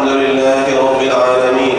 الحمد لله رب العالمين،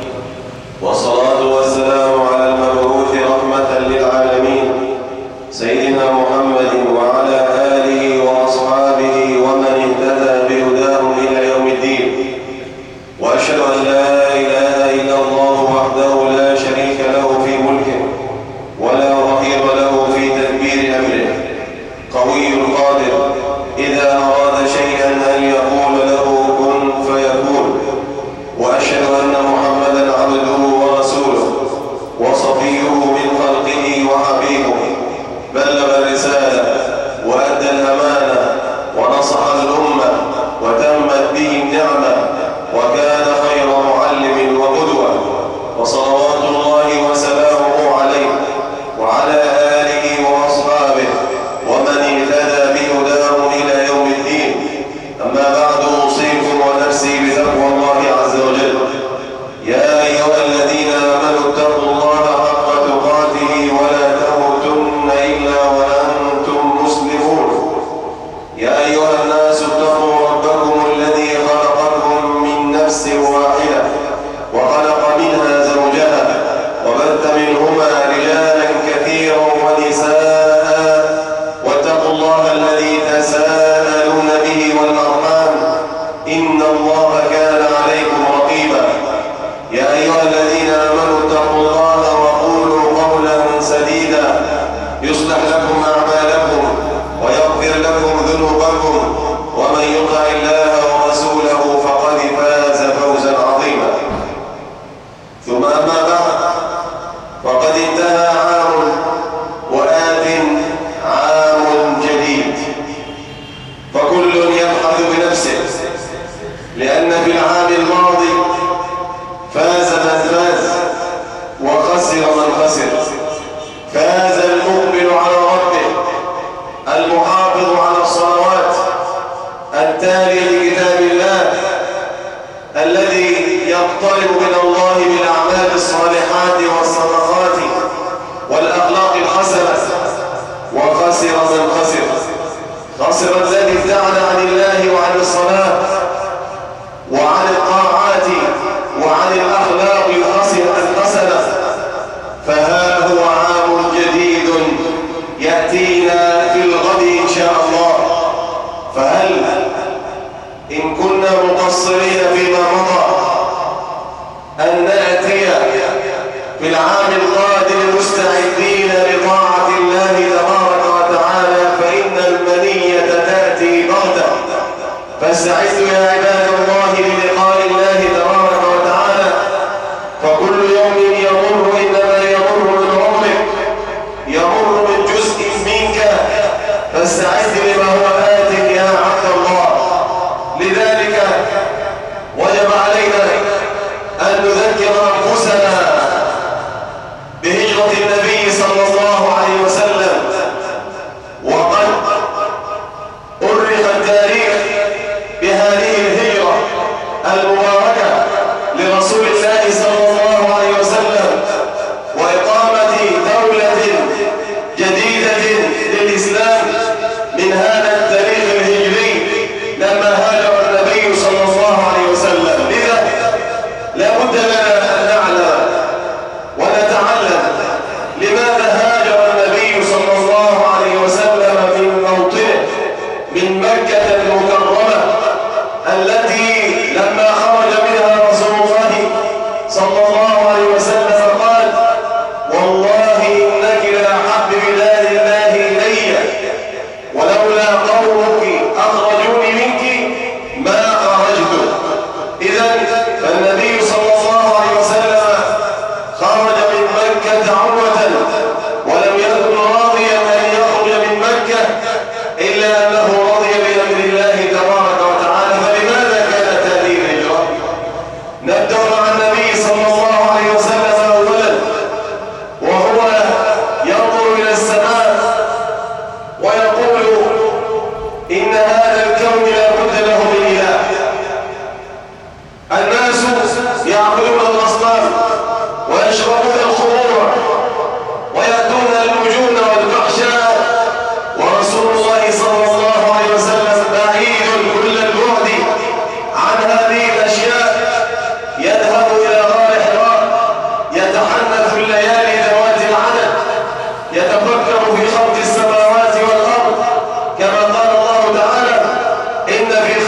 والصلاة والسلام على المبعوث رحمة للعالمين سيدنا محمد وعلى آله وأصحابه ومن اهتدى بهداهم إلى يوم الدين. وأشهد أن لا إله إلا الله وحده لا شريك له في ملكه ولا ظهير له في تدبير أمره، قوي قادر إذا أراد شيئا أن يقول له كن فيكون. وأشهد أن محمدا عبده ورسوله وصفيه من خلقه وحبيبه، بلغ الرسالة وأدى الأمانة ونصح الأمة وتمت به النعمة، وكان خير معلم وقدوة، وصلوات الله وسلامه عليه وعلى آله وأصحابه ومن اهتدى بهداهم إلى يوم الدين. أما بعد، أوصيكم ونفسي بتقوى الله عز وجل. يا أيها الذين آمنوا اتقوا الله حق تقاته ولا تموتن إلا وأنتم مسلمون. يا أيها الناس اتقوا ربكم الذي خلقكم من نفس واحدة وخلق منها زوجها وبث منهما رجالا كثيرا ونساء، واتقوا الله الذي تساءلون به والأرحام إن الله كان عليكم رقيبا. يا أيها الذين آمنوا اتقوا الله وقولوا قولا سديدا يصلح لكم أعمالكم ويغفر لكم ذنوبكم، ومن يطع الله ورسوله فقد فاز فوزا عظيما. ثم أما بعد، فقد انتهى عام وآت عام جديد، فكل يبحث بنفسه، لأن في العام الماضي فاز من فاز وخسر من خسر. فاز المقبل على ربه، المحافظ على الصلوات، التالي لكتاب الله، الذي يقترب من الله بالأعمال الصالحات والصدقات والأخلاق الحسنة. وخسر من خسر. خسر الذي ابتعد عن الله وعن الصلاة وعن الطاعات وعن الأخلاق الحسنة. فها هو عام جديد يأتينا في الغد إن شاء الله. فهل إن كنا مقصرين فيما مضى أن نأتي في العام القادم مستعدين لطاعة الله تبارك وتعالى، فإن المنية تأتي بغتة. فاستعدوا يا عباد الله للقاء الله تبارك وتعالى، فكل يوم يمر إنما يمر من عمرك، يمر من جزء منك، فاستعد لما هو آتك يا عبد الله. لذلك وجب علينا أن نذكر أنفسنا بهجرة النبي صلى الله عليه وسلم. وقد أرخ التاريخ بهذه الهجرة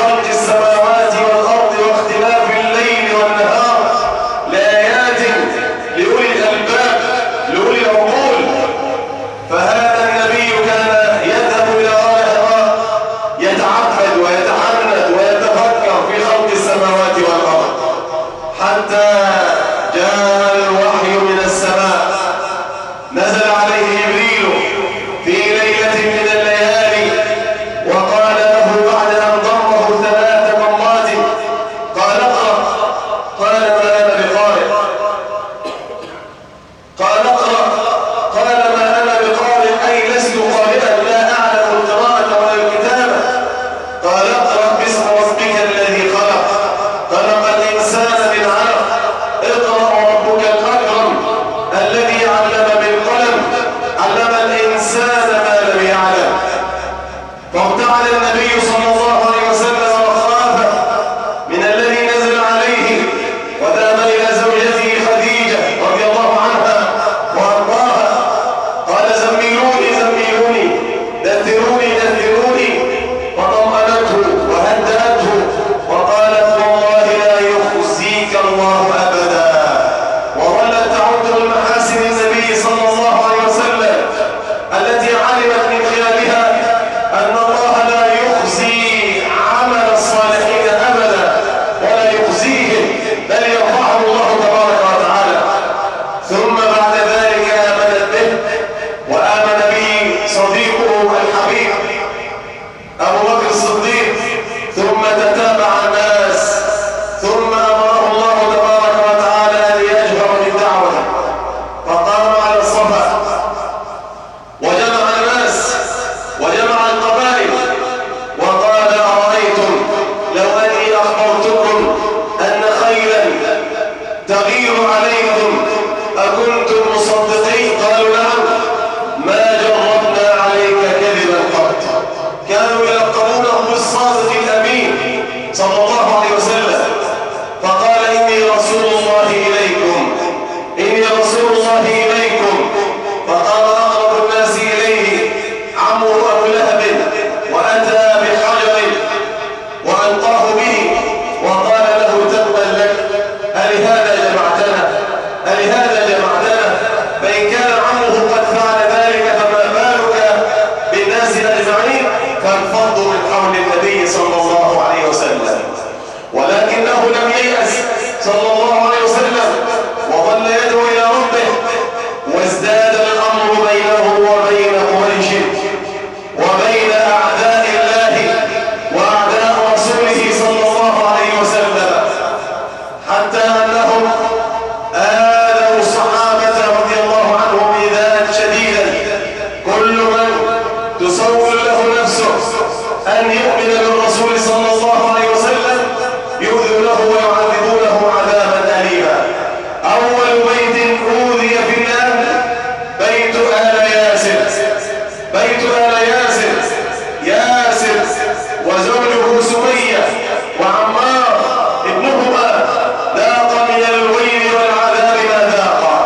خلق السماوات والأرض واختلاف الليل والنهار لآيات لأولي الألباب لأولي العقول. فهذا النبي كان يذهب إلى غار حراء يتعبد ويتحنث ويتفكر في خلق السماوات والأرض، حتى جاء الوحي من السماء. نزل عليه جبريل في ليلة من الليالي وقال له بعد أن ضمه 3 مرات قال اقرأ. قال ما أنا بقارئ. قال اقرأ. قال ما أنا بقارئ أي لست قارئا، لا أعلم القراءة ولا الكتابة. قال اقرأ باسم ربك الذي خلق، خلق الإنسان من علق، اقرأ وربك الأكرم الذي علم بالقلم، علم الإنسان ما لم يعلم. فارتعد النبي صلى الله عليه وسلم وخاف من الذي نزل عليه، وذهب إلى زوجته خديجة رضي الله عنها وأرضاها. قال زملوني زملوني، دثروني دثروني، فطمأنته وهدأته وقالت والله لا يخزيك الله أبدا. وظلت تعد المحاسن النبي صلى الله عليه وسلم التي علمت من خلالها أن الله لا يخزي عمل الصالحين أبدا ولا يخزيهم، بل يرفعه الله تبارك وتعالى. ثم بعد ذلك آمنت به وآمن به صديقه الحبيب أبو بكر الصديق، ثم تتابع الناس، ثم أمره الله تبارك وتعالى أن يجهر بالدعوة. فقام على الصفا وجمع الناس وجمع القبائل وقال أرأيتم لو أني أخبرتكم أن خيلا تغير عليكم أكنتم مصدقين؟ قالوا نعم، ما جربنا عليك كذبا قط. كانوا يلقبونه بالصادق الأمين صلى الله عليه وسلم. فقال إني رسول الله إليكم، إني رسول الله إليكم. فقال أقرب الناس إليه عمه أبو لهب، وأتى بحجر وألقاه به وقال له تبا لك، ألهذا جمعتنا؟ ألهذا جمعتنا؟ فإن كان عمه قد فعل ذلك فما بالك بالناس أجمعين؟ فانفضوا من حول النبي صلى الله عليه وسلم. ولكنه لم ييأس صلى الله عليه وسلم، وظل يدعو إلى ربه. وازداد الأمر بينه وبين قريش وبين أعداء الله وأعداء رسوله صلى الله عليه وسلم، حتى أنهم آذوا الصحابة رضي الله عنهم إيذاء شديدا. كل من تسول له نفسه أن يؤمن بالرسول صلى الله عليه وسلم يؤذن له ويعذبونه عذابا أليما. أول بيت أوذي في الله بيت آل ياسر. بيت آل ياسر، ياسر وزوجه سمية وعمار ابنهما ذاق من الويل والعذاب ما ذاق.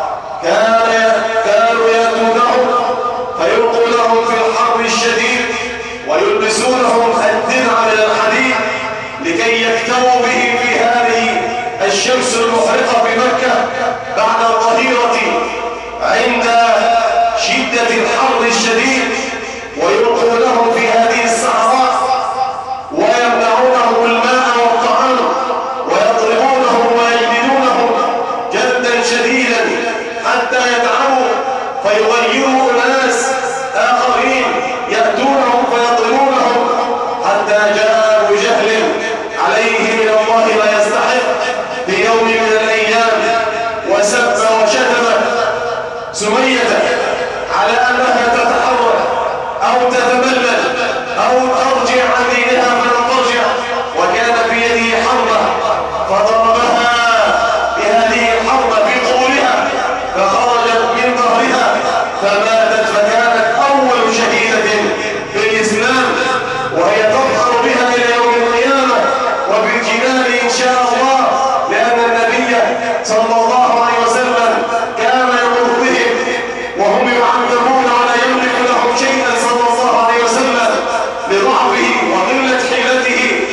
كانوا يأتونهم فيلقونهم في الحر الشديد ويلبسونهم الدرع من الحديد لكي يكتووا به في هذه الشمس المحرقة في مكة بعد الظهيرة عند شدة الحر الشديد، ويلقونهم في هذه الصحراء ويمنعونهم الماء والطعام ويضربونهم ويجلدونهم جلدا شديدا حتى يتعبوا فيغيروا أناس آخرين يأتونهم فيضربونهم، حتى جاء أبو جهل عليه من الله ما يستحق في يوم من الأيام وسب وشتم سمية على أنها تتحرك أو تتملل أو ترجع عن دينها فلم ترجع، وكان في يده حربة فضربها بهذه الحربة في قبولها فخرجت من ظهرها فماتت، فكانت أول شهيدة في الإسلام وهي تظهر بها إلى يوم القيامة وفي الجنان إن شاء الله، لأن النبي صلى الله عليه وسلم كان يمر بهم وهم يعذبون ولا يملك لهم شيئا صلى الله عليه وسلم لضعفه وقلة حيلته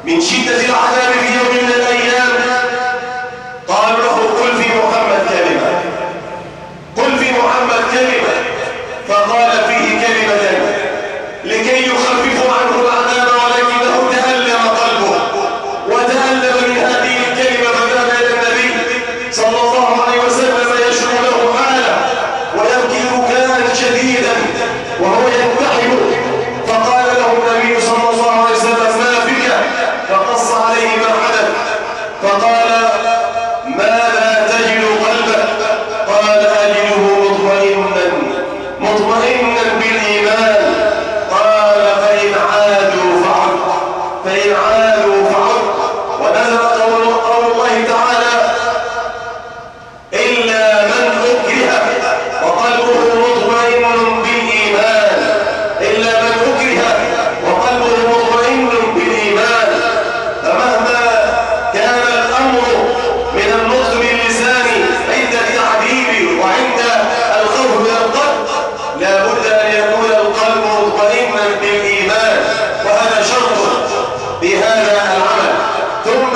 من شدة العذاب في يوم من الأيام قالوا له قل في محمد كلمة، قل في محمد كلمة، فقال فيه كلمة لكي يخففوا عنه العذاب، ولكنه تألم قلبه وتألم من هذه الكلمة، فذهب إلى النبي صلى الله عليه وسلم يشكو له حاله ويبكي بكاء شديدا وهو ينتحب، فقال له النبي صلى الله عليه وسلم ما بك؟ فقص عليه ما حدث، فقال ماذا تجد قلبك؟ قال أجده مطمئنا بالإيمان. قال فإن عادوا فعد، فإن عادوا فعد. ونزل قول الله تعالى إلا من أكره وقلبه مطمئن بالإيمان، إلا من أكره وقلبه مطمئن بالإيمان. فمهما كان الأمر من النطق باللسان عند التعذيب وعند الخوف من القلب، لا بد أن يكون القلب مطمئنا بالإيمان، وهذا شرط بهذا العمل. ثم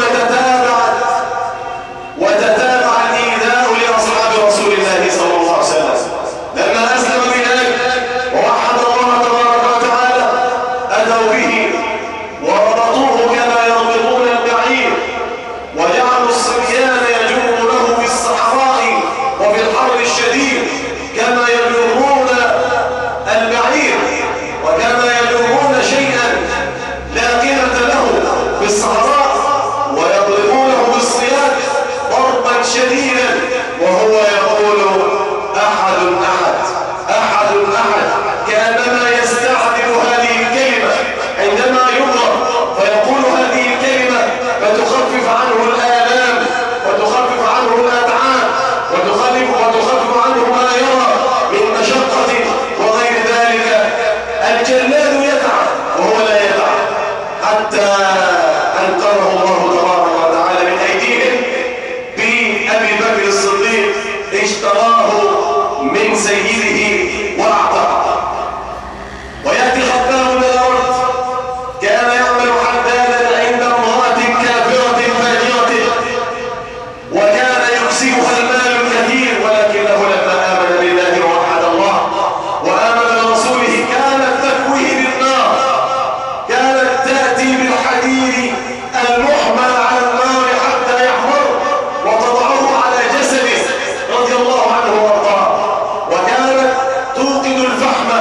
وتتابع الإيذاء لأصحاب رسول الله صلى الله عليه وسلم لما أسلم بذلك ووحد الله تبارك وتعالى، أتوا به وربطوه كما يربطون البعير، وجعلوا الصبيان يجرونه في الصحراء وفي الحر الشديد كما يجرون البعير، وكما يجرون شيئا لا قيمة له في الصحراء، ويضربونه بالصياد ضربا شديدا وهو يقول أحد أحد أحد أحد، كأنما يستعذب هذه الكلمة عندما يضرب، فيقول هذه الكلمة فتخفف عنه الآلام وتخفف عنه الأتعاب وتخفف عنه ما يرى من مشقة وغير ذلك. الجلاد يتعب وهو لا يتعب، حتى أنقذه الله تبارك وتعالى من أيديهم بأبي بكر الصديق، اشتراه من سيده وأعتقه. ويأتي خباب بن الأرض كان يعمل حدادا عند امرأة كافرة فاجرة، وكان يكسبها المال الكثير، ولكنه لما آمن بالله ووحد الله وآمن برسوله كانت تكويه بالنار، كانت تأتي بالحديد المحمل على النار حتى يحمر وتضعه على جسده رضي الله عنه وارضاه، وكانت توقد الفحم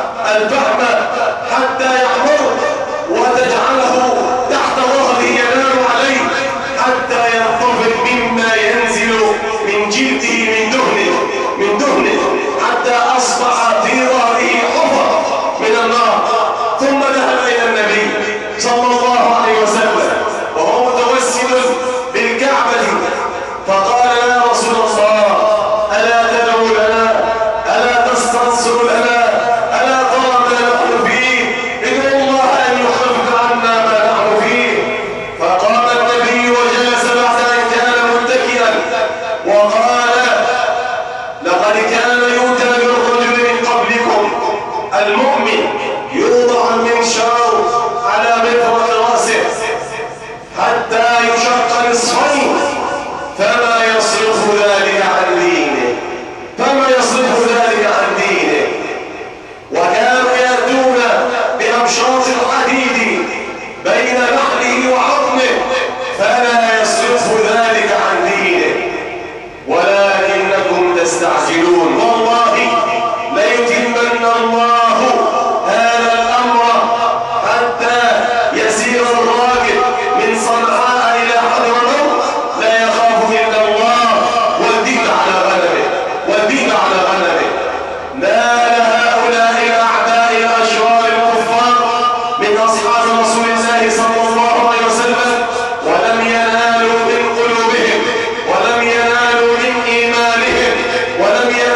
حتى يحمر وتجعله تحت ظهره ينام عليه حتى ينطفئ مما ينزل من جلده من دهنه حتى أصبح في ظهره حفر من النار. ثم ذهب إلى النبي صلى الله عليه وسلم وهو متوسل بالكعبة، فقال يا رسول الله ألا تدعو لنا، ألا تستنصر لنا، ألا ترى ما نحن فيه، ادعو الله أن يخفف عنا ما نحن فيه. فقام النبي وجلس بعد أن كان متكئا وقال لقد كان يؤتى بالرجل من قبلكم المؤمن يوضع المنشار على مفرق رأسه حتى يشق نصفين، فما يصرف ذلك عن دينه، فما يصرف ذلك عن دينه. وكانوا يأتون بأمشاط الحديد بين نحره وعظمه، فلا يصرف ذلك عن دينه، ولكنكم تستعجلون. والله ليتمن الله هذا الأمر حتى يسير الراكب من صنعاء إلى حضرموت لا يخاف إلا الله والذئب على غنمه، والذئب على غنمه. نال هؤلاء الأعداء الأشرار الكفار من أصحاب رسول الله صلى الله عليه وسلم، ولم ينالوا من قلوبهم، ولم ينالوا من إيمانهم، ولم ينالوا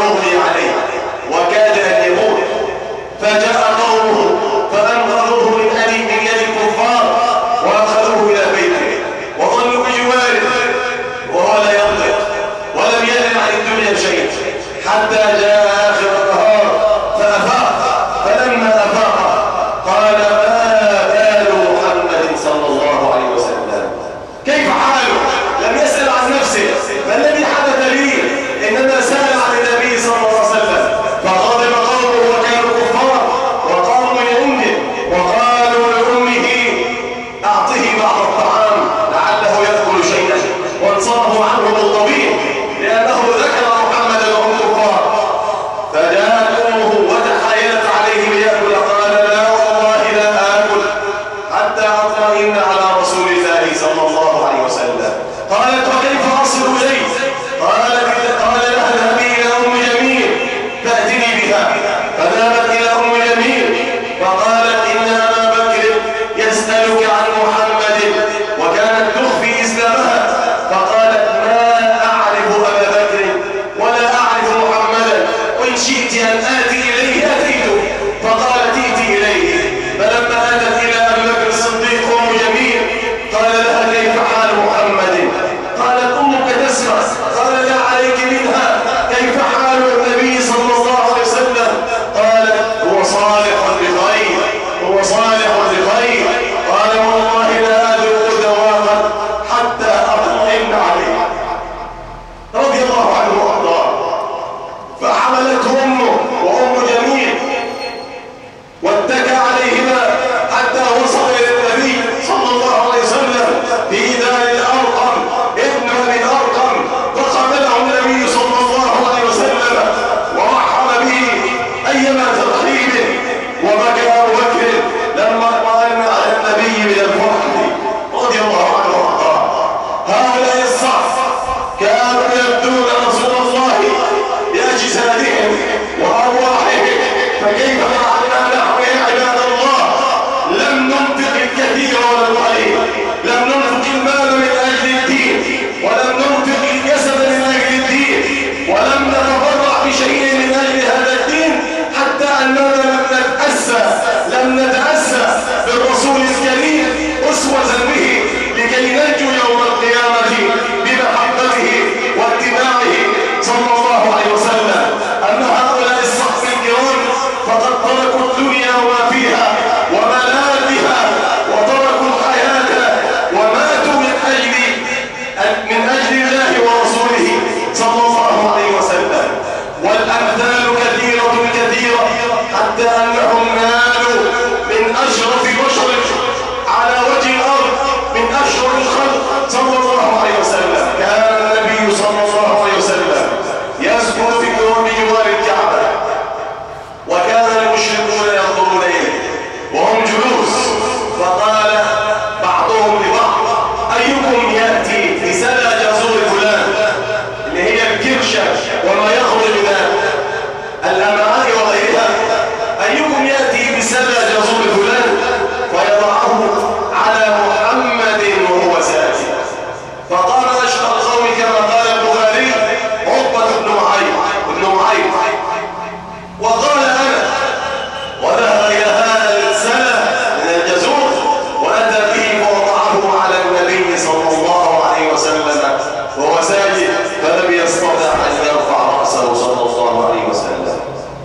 أغلي عليه وكاد أن يموت، فجاء قومه فأنقذوه من يد الكفار وأخذوه إلى بيته وظلوا بجواره وهو لا ينطق ولم يعلم عن الدنيا شيء، حتى جاء آخر النهار فأفاق. فلما أفاق قال: ما بال محمد صلى الله عليه وسلم؟ كيف حاله؟ لم يسأل عن نفسه، ما الذي حدث لي؟ إنما سأل عن النبي صلى الله عليه وسلم. فغضب قومه وكانوا كفار وقاموا من عنده وقالوا لأمه: أعطه بعض الطعام لعله يأكل شيئا، وانصرفوا عنه بالطبيب لأنه ذكر محمدا وهم كفار. فجاءت أمه وتحايلت عليه ليأكل، قال: لا والله لا آكل حتى أطمئن على رسول الله صلى الله عليه وسلم. قالت: وكيف أصل إليه؟ قال لها: اذهبي إلى أم جميل فأتني بها. فذهبت إلى أم جميل فقالت: إن أبا بكر يسألك عن محمد، وكانت تخفي إسلامها. فقالت: ما أعرف أبا بكر ولا أعرف محمدا، وإن شئت أن آتي إليه أتيته. فقالت: ائتي إليه. فلما أتت إلى أبي بكر الصديق أم جميل قال لها: كيف حال محمد؟ قالت: أمك تسمع. قال: لا عليك منها، كيف حال النبي صلى الله عليه وسلم؟ قالت: هو صالح بخير، هو صالح بخير. قال: والله لا أذوق ذواقا حتى أطمئن عليه. رضي الله عنه وأرضاه. فحملته أمه وأم جميل واتكى عليهما حتى وصل إلى النبي صلى الله عليه وسلم في دار الأرقم ابن أبي الأرقم، فقبله النبي صلى الله عليه وسلم ورحب به أيما ترحيب، وبكى أبو بكر لما اطمأن على النبي من الفرح رضي الله عنه وارضاه. هؤلاء الصف كانوا يبدون رسول الله بأجسادهم وأرواحهم، فكيف فعلنا نحن يا عباد الله؟ لم ننفق الكثير ولا القليل، لم ننفق المال من أجل الدين، ولم ننفق الجسد من أجل الدين، ولم نتبرع بشيء من أجل هذا الدين، حتى أننا لم نتأسى بالرسول الكريم أسوة به لكي ننجو يوم القيامة بمحبته واتباعه صلى الله عليه وسلم. أما هؤلاء الصحب الكرام فقد تركوا الدنيا وما فيها وملاذها، وتركوا الحياة وماتوا من أجل الله ورسوله صلى الله عليه وسلم. والأمثال كثيرة حتى أنهم نالوا من أشرف بشر على وجه الأرض، من أشرف الخلق صلى الله عليه وسلم. كان النبي صلى الله عليه وسلم يسكن في جوار الكعبة، وكان المشركون ينظرون إليه وهم جلوس. فقال بعضهم لبعض: أيكم يأتي بسلى جزور فلان، اللي هي الكرشة وما يخرج من الأمعاء وغيرها، أيكم يأتي بسلى جزور فلان فيضعه على محمد وهو ساجد. فقال أشقى القوم كما قال البخاري عقبة بن معيط، وقال أنا، وذهب إلى هذا السلى من الجزور وأتى به فوضعه على النبي صلى الله عليه وسلم وهو ساجد، فلم يستطع أن يرفع رأسه صلى الله عليه وسلم.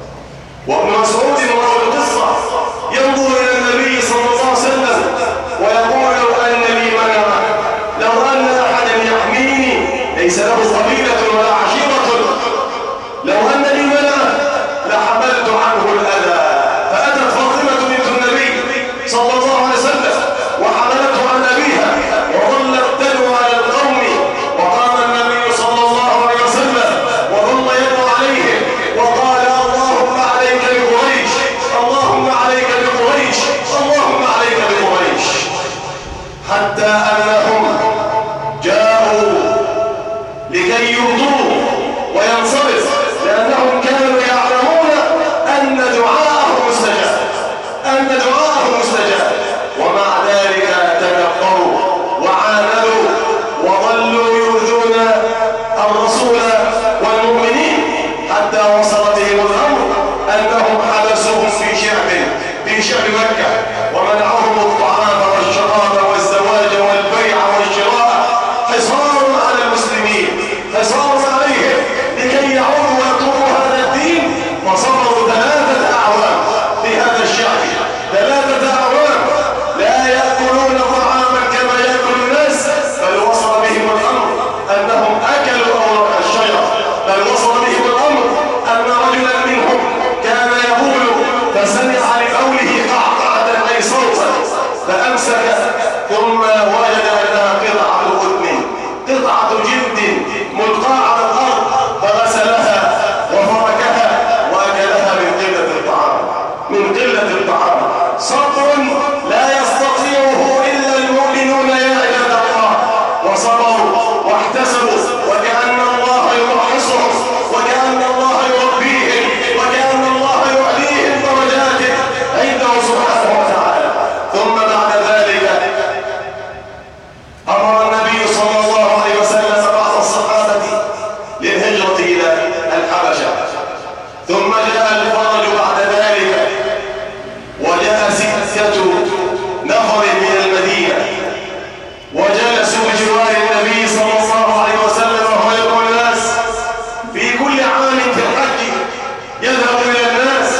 الهجرة إلى الحبشة. ثم جاء الفرج بعد ذلك، وجاء 6 نفر من المدينة وجلسوا بجوار النبي صلى الله عليه وسلم، وهو يدعو الناس في كل عام في الحج، يذهب إلى الناس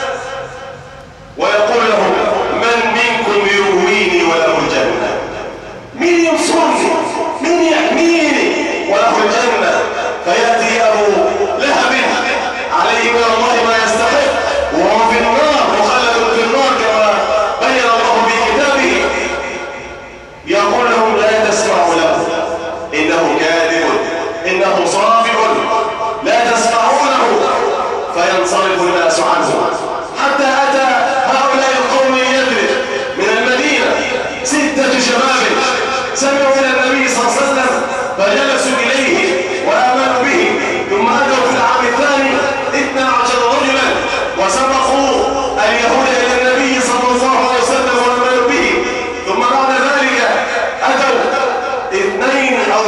ويقول لهم: من منكم يرويني وله الجنة؟ مين ينصرني؟ مين يحميني وله الجنة؟ فيأتي أبو لهب عليه من الله ما يستحق، وهو في النار، مخلد في النار كما بين الله في كتابه. يقول لهم: لا تسمعوا له، إنه كاذب، إنه صادق، لا تسمعونه. فينصرف الناس عنه، حتى أتى هؤلاء القوم من يثرب من المدينة 6 شباب سمعوا إلى النبي صلى الله عليه وسلم فجلسوا إليه وآمنوا به. ثم أتوا في العام الثاني 12 رجلا وسبقوا اليهود إلى النبي صلى الله عليه وسلم وآمنوا به. ثم بعد ذلك أتوا 2 أو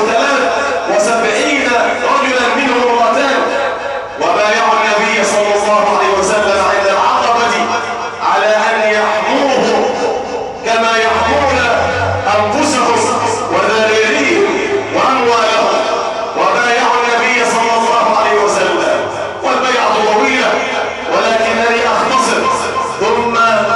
73 رجلا منهم امرأتان، وبايعوا النبي صلى الله عليه وسلم عند العقبة على أن يحموه كما يحمون أنفسهم وذريريهم وأموالهم، وبايعوا النبي صلى الله عليه وسلم. والبيعة طويلة ولكنني أختصر. ثم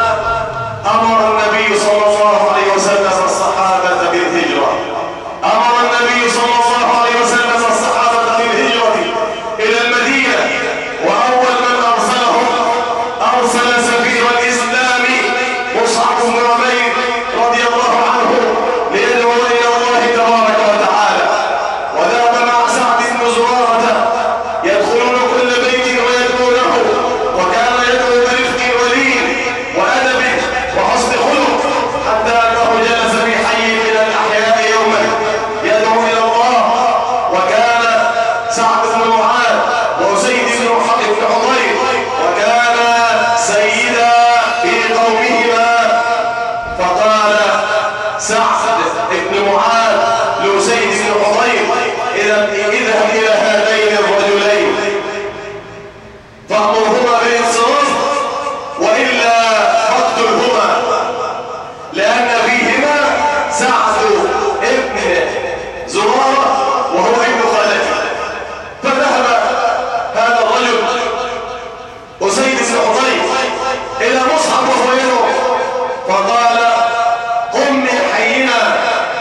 أمر النبي صلى الله عليه وسلم الصحابة بالهجرة، أمر النبي صلى الله عليه وسلم الصحابة بالهجرة إلى المدينة. وأول من أرسلهم أرسل سفير الإسلام مصعب بن عمير رضي الله عنه ليدعو إلى الله تبارك وتعالى. وذهب مع سعد بن زرارة يدخلون كل بيت ويدعونه، وكان يدعو برفق ولين وأدب وحسن خلق، حتى أنه جلس في حي من الأحياء يوما يدعو إلى الله. وكان سعد بن معاذ وأسيد بن حضير وكان سيدا في قومهما. فقال سعد بن معاذ لأسيد بن حضير: اذهب إلى هذين الرجلين فأمرهما بالانصراف، وإلا فاقتلهما، لأن فيهما سعد ابن زرارة وهو ابن خالته. فذهب هذا الرجل أسيد بن حضير إلى مصعب وهو يدعو، فقال: قم من حينا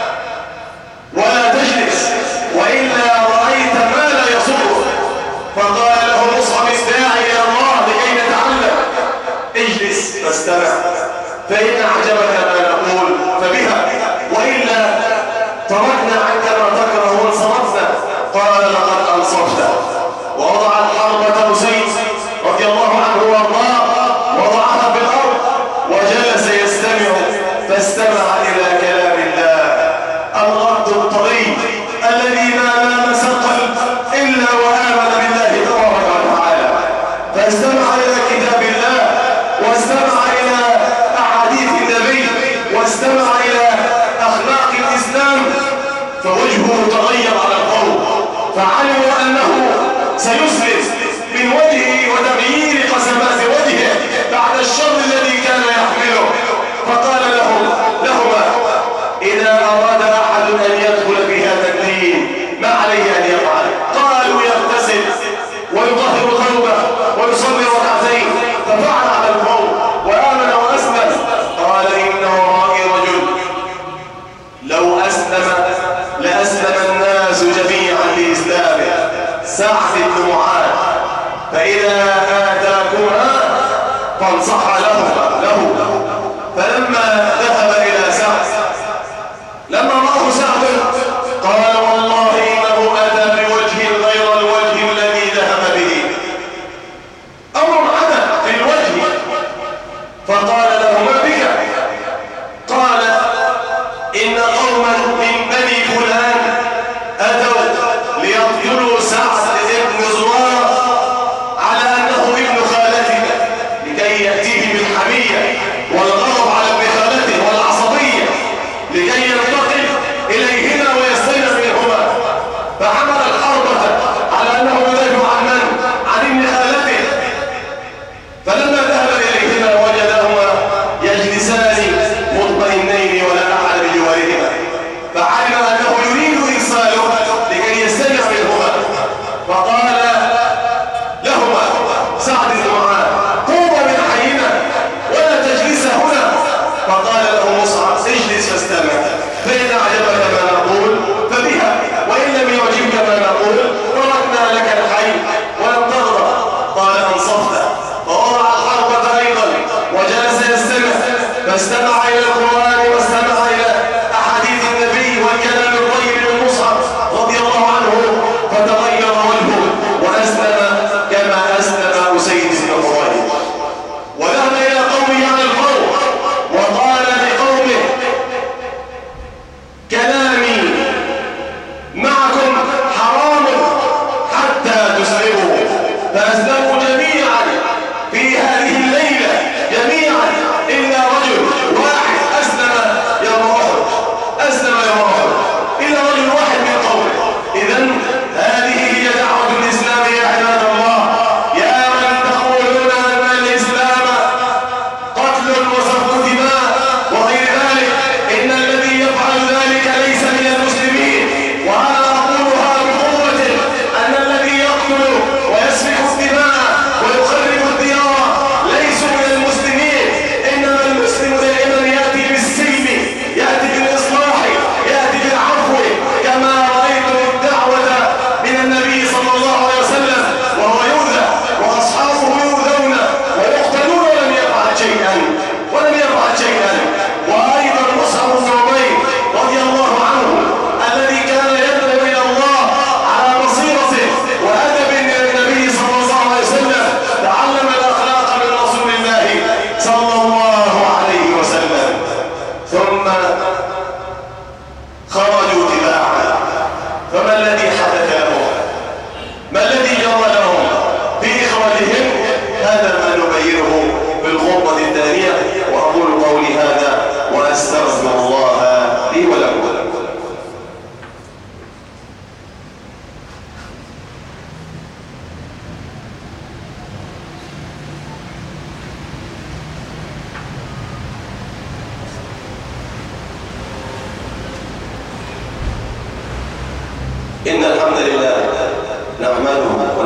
ولا تجلس، وإلا رأيت ما لا يسرك. فقال له مصعب: الداعي إلى الله لكي نتعلم، اجلس فاستمع، فإن أعجبك ما نقول فبها، وإلا تركنا عنك ما تكره وانصرفنا. قال: لقد أنصفت. ووضع الحربة أسيد رضي الله عنه وارضاه، وضعها في الأرض وجلس يستمع، فاستمع إلى كلام الله الغرد الطري الذي ما لامس القلب إلا وآمن بالله تبارك وتعالى. فاستمع إلى كتاب الله، واستمع إلى أحاديث النبي، واستمع إلى أخلاق الإسلام، فوجهه تغير على القوم، فعلموا أنه سيسلم من وجهه وتغيير قسمات وجهه بعد الشر الذي كان يحمله. فقال لهما: إذا أراد أحد أن يدخل في هذا الدين ما عليه أن يفعل؟ قالوا: يغتسل ويطهر ثوبه ويصلي ركعتين. ففعل على القوم وآمن وأسلم. قال: إن ورائي رجل لو أسلم لأسلم الناس جميعا لإسلامه، سعد بن معاذ، فإذا آتاكما فانصح له. فلما ذهب إلى سعد، لما رأه سعد قال: والله إنه أتى بوجه غير الوجه الذي ذهب به، أمر حدث في الوجه. فقال له: ما بك؟ قال: إن قوما من بني فلان أتوا ليقتلوا سعد بن زرارة على أنه ابن خالته، لكي يأتيه بالحمية والغضب على ابن خالته.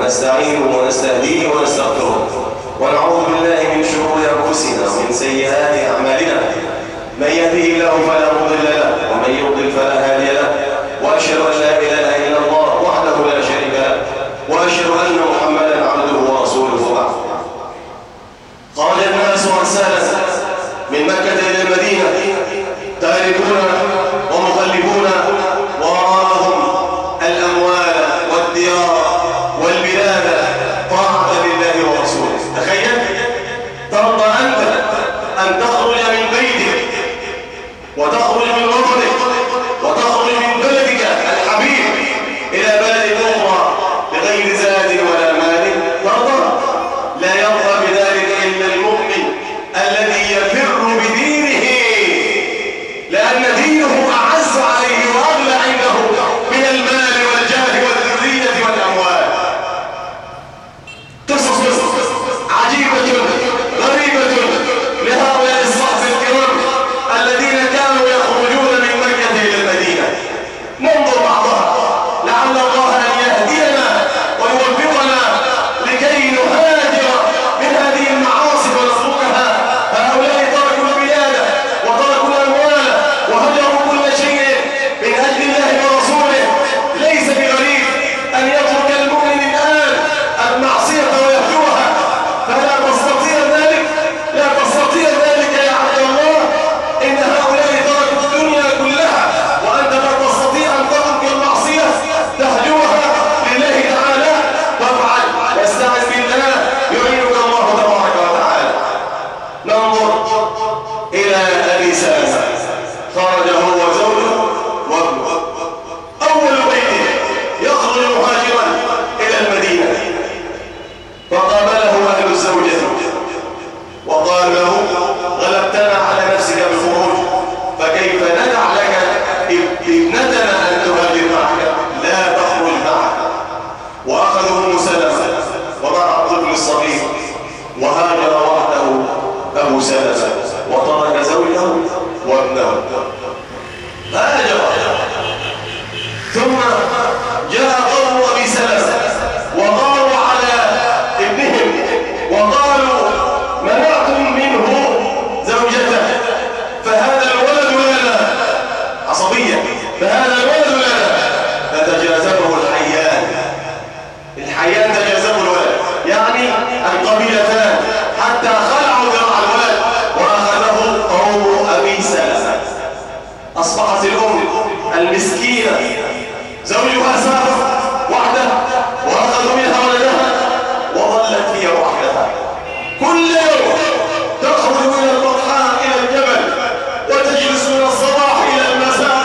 ونستعينه ونستهديه ونستغفره ونعوذ بالله من شرور أنفسنا ومن سيئات أعمالنا. من يهده الله فلا مضل له ومن يضلل فلا هادي له، وأشهد أن لا إله إلا الله وحده لا شريك له، وأشهد أن محمدا عبده ورسوله. بعد خرج الناس أرسالا من مكة إلى المدينة تاركون ومخلفون وراءهم الأموال والديار والبلاد طاعة لله ورسوله. تخيل، ترضى أنت أن تخرج من بيتك وتخرج من وطنك وتخرج من بلدك الحبيب إلى بلد أخرى بغير زاد ولا مال؟ ترضى؟ لا يرضى بذلك إلا المؤمن الذي يفر بدينه، لأن دينه أعز عليه وأغلى عنده من المال والجاه والذرية والأموال. قصص عجيبة غريبة لهؤلاء الصحب الكرام الذين كانوا يخرجون من مكة إلى المدينة. ننظر بعضها لعل الله أن يهدينا ويوفقنا لكي نهاجر من هذه المعاصي ونتركها. هؤلاء تركوا البلاد وتركوا الأموال وهجروا كل شيء من أجل الله ورسوله. ليس بغريب أن يترك المؤمن الآن المعصية ويهجرها، فلا تستطيع ذلك، لا تستطيع ذلك يا عبد الله. إن هؤلاء تركوا الدنيا كلها وأنت لا تستطيع أن تترك المعصية تهجرها لله تعالى. فافعل واستعن بالله يعينك الله تبارك وتعالى. ننظر إلى أبي سلمة، خرج هو وزوجه وابنه. أول بيته يخرج مهاجرا إلى المدينة، فقابله أهل الزوجة وقال له: غلبتنا على نفسك بالخروج، فكيف ندع لك ابنتنا أن تهاجر معك؟ لا تخرج معك. وأخذوا أم سلمة ومع الطفل الصغير وهاجر وحده أبو سلمة وترك زوجه وابنه. هاجر. ثم جاء قوم أبي سلمة وغاروا على ابنهم وقالوا: منعتم منه زوجته، فهذا الولد لنا. عصبية، فهذا الولد لنا. فتجاذبه الحيان تجاذبوا الولد، يعني القبيلتان، حتى خلعوا ذراع الولد وأخذه قوم أبي سلمة. أصبحت الأم المسكينة زوجها سافر وحده وأخذوا منها ولدها وظلت هي وحدها. كل يوم تخرج إلى البطحاء إلى الجبل وتجلس من الصباح إلى المساء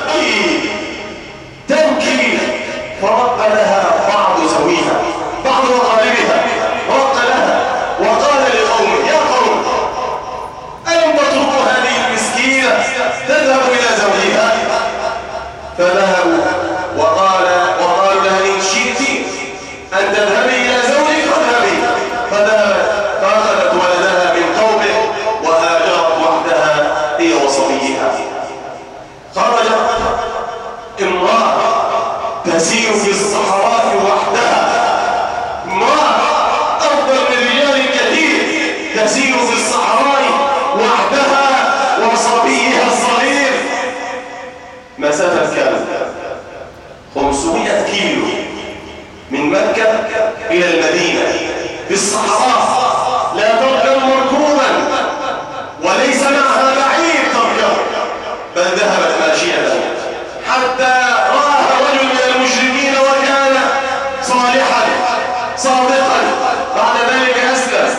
تبكي. فرق لها بعض زويها، بعض أقاربها، رق لها وقال لقومه: يا قوم، ألم تتركوا هذه المسكينة تذهب إلى زوجها؟ فذهبوا وقالوا لها: إن شئت أن تذهبي إلى زوجك فاذهبي. فذهبت فأخذت ولدها من قومه وهاجرت وحدها هي وصبيها. خرجت امرأة تسير في الصحراء وحدها، امرأة أفضل من رجال كثير تسير في الصحراء وحدها وصبيها الصغير. مسافة كام؟ 500 كيلو من مكة إلى المدينة في الصحراء، لا تركب مركوبا وليس معها بعير تركب، بل ذهبت ماشية حتى رآها رجل من المشركين وكان صالحا صادقا. بعد ذلك أسلم،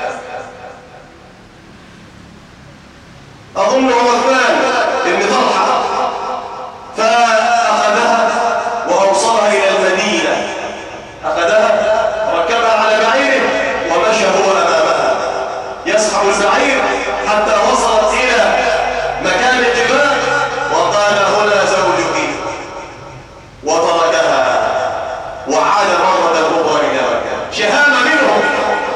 أظنه عثمان بن طلحة، فأخذها وأوصلها إلى المدينة. أخذها ركبها على بعيره ومشى هو أمامها يسحب البعير حتى وصلت إلى مكان الجبال وقال: هنا زوجك، وتركها وعاد مرة أخرى إلى مكة. شهامة منهم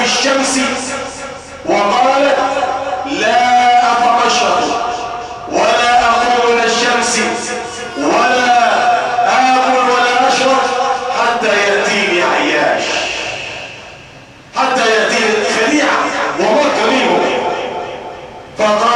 الشمس وقالت لا أتمشط ولا أقوم من الشمس ولا آكل ولا أشرب حتى يأتيني عياش، حتى يأتيني خليعة ومرك منه. فقال